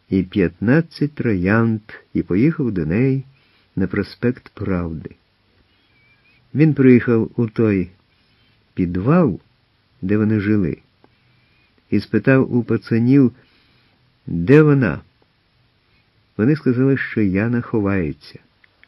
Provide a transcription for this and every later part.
і 15 троянд і поїхав до неї на проспект Правди. Він приїхав у той підвал, де вони жили, і спитав у пацанів, де вона. Вони сказали, що Яна ховається.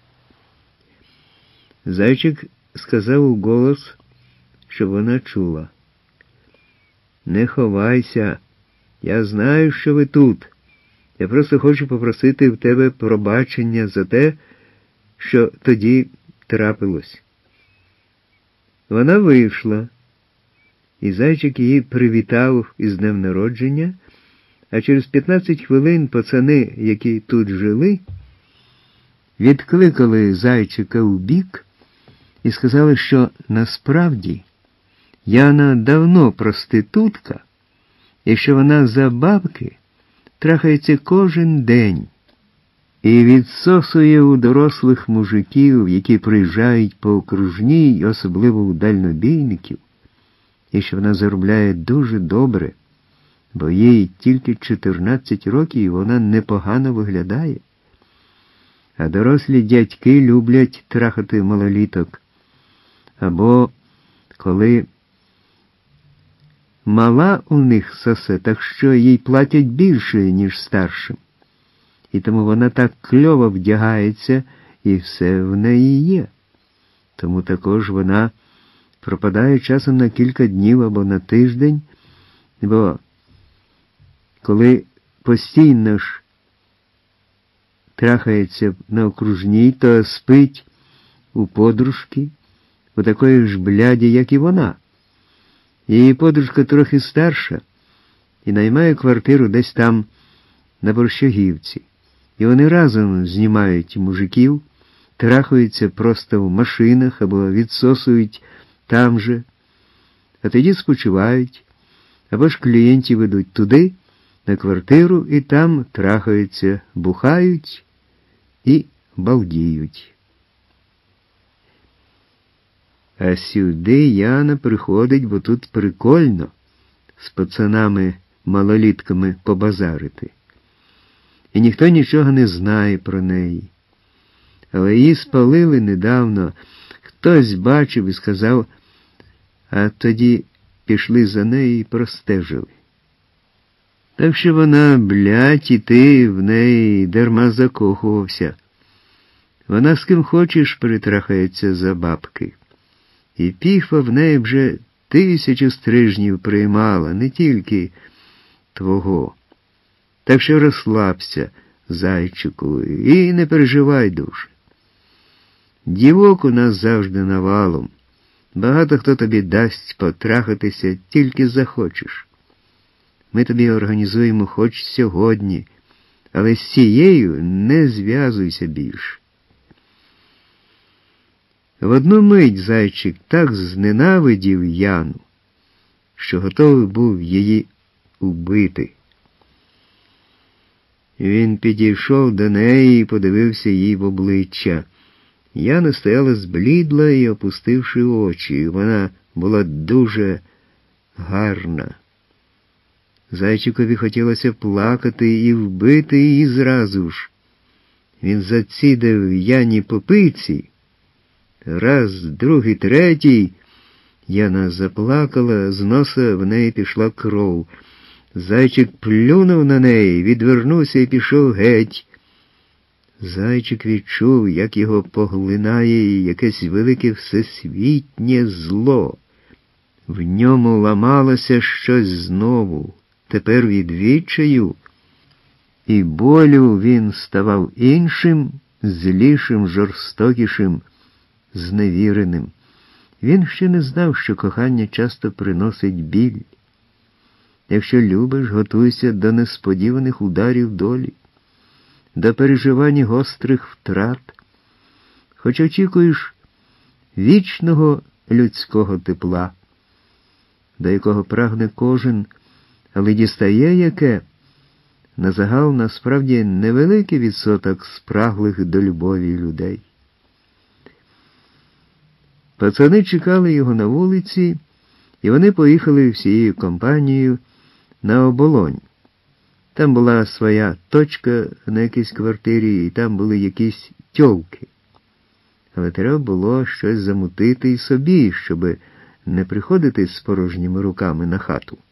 Зайчик сказав у голос, щоб вона чула. «Не ховайся, я знаю, що ви тут. Я просто хочу попросити в тебе пробачення за те, що тоді трапилось». Вона вийшла, і Зайчик її привітав із днем народження, а через 15 хвилин пацани, які тут жили, відкликали Зайчика у бік і сказали, що насправді Яна давно проститутка, і що вона за бабки трахається кожен день і відсосує у дорослих мужиків, які приїжджають по окружній, особливо у дальнобійників, і що вона заробляє дуже добре, бо їй тільки 14 років і вона непогано виглядає. А дорослі дядьки люблять трахати малоліток. Або коли мала у них сосе, так що їй платять більше, ніж старшим. І тому вона так кльово вдягається, і все в неї є. Тому також вона пропадає часом на кілька днів або на тиждень, бо коли постійно ж трахається на окружній, то спить у подружки, у такої ж бляді, як і вона. Її подружка трохи старша і наймає квартиру десь там на Борщагівці. І вони разом знімають мужиків, трахаються просто в машинах або відсосують там же, а тоді спочивають, або ж клієнтів ведуть туди, на квартиру, і там трахаються, бухають і балдіють. А сюди Яна приходить, бо тут прикольно з пацанами-малолітками побазарити. І ніхто нічого не знає про неї. Але її спалили недавно, хтось бачив і сказав, а тоді пішли за нею і простежили. Так що вона, блядь, і ти в неї дарма закохувався. Вона з ким хочеш притрахається за бабки. І піхва в неї вже 1000 стрижнів приймала, не тільки твого. Так що розслабся, зайчику, і не переживай дуже. Дівок у нас завжди навалом. Багато хто тобі дасть потрахатися, тільки захочеш. Ми тобі організуємо хоч сьогодні, але з цією не зв'язуйся більше. В одну мить Зайчик так зненавидів Яну, що готовий був її убити. Він підійшов до неї і подивився їй в обличчя. Яна стояла зблідла і опустивши очі. Вона була дуже гарна. Зайчикові хотілося плакати і вбити її зразу ж. Він зацідив Яні по пиці. Раз, другий, третій. Яна заплакала, з носа в неї пішла кров. Зайчик плюнув на неї, відвернувся і пішов геть. Зайчик відчув, як його поглинає якесь велике всесвітнє зло. В ньому ламалося щось знову, тепер від відчаю, і болю він ставав іншим, злішим, жорстокішим, зневіреним. Він ще не знав, що кохання часто приносить біль. Якщо любиш, готуйся до несподіваних ударів долі, до переживання гострих втрат, хоч очікуєш вічного людського тепла, до якого прагне кожен, але дістає яке, назагал насправді невеликий відсоток спраглих до любові людей. Пацани чекали його на вулиці, і вони поїхали всією компанією на Оболонь. Там була своя точка на якійсь квартирі, і там були якісь тьолки. Але треба було щось замутити і собі, щоб не приходити з порожніми руками на хату.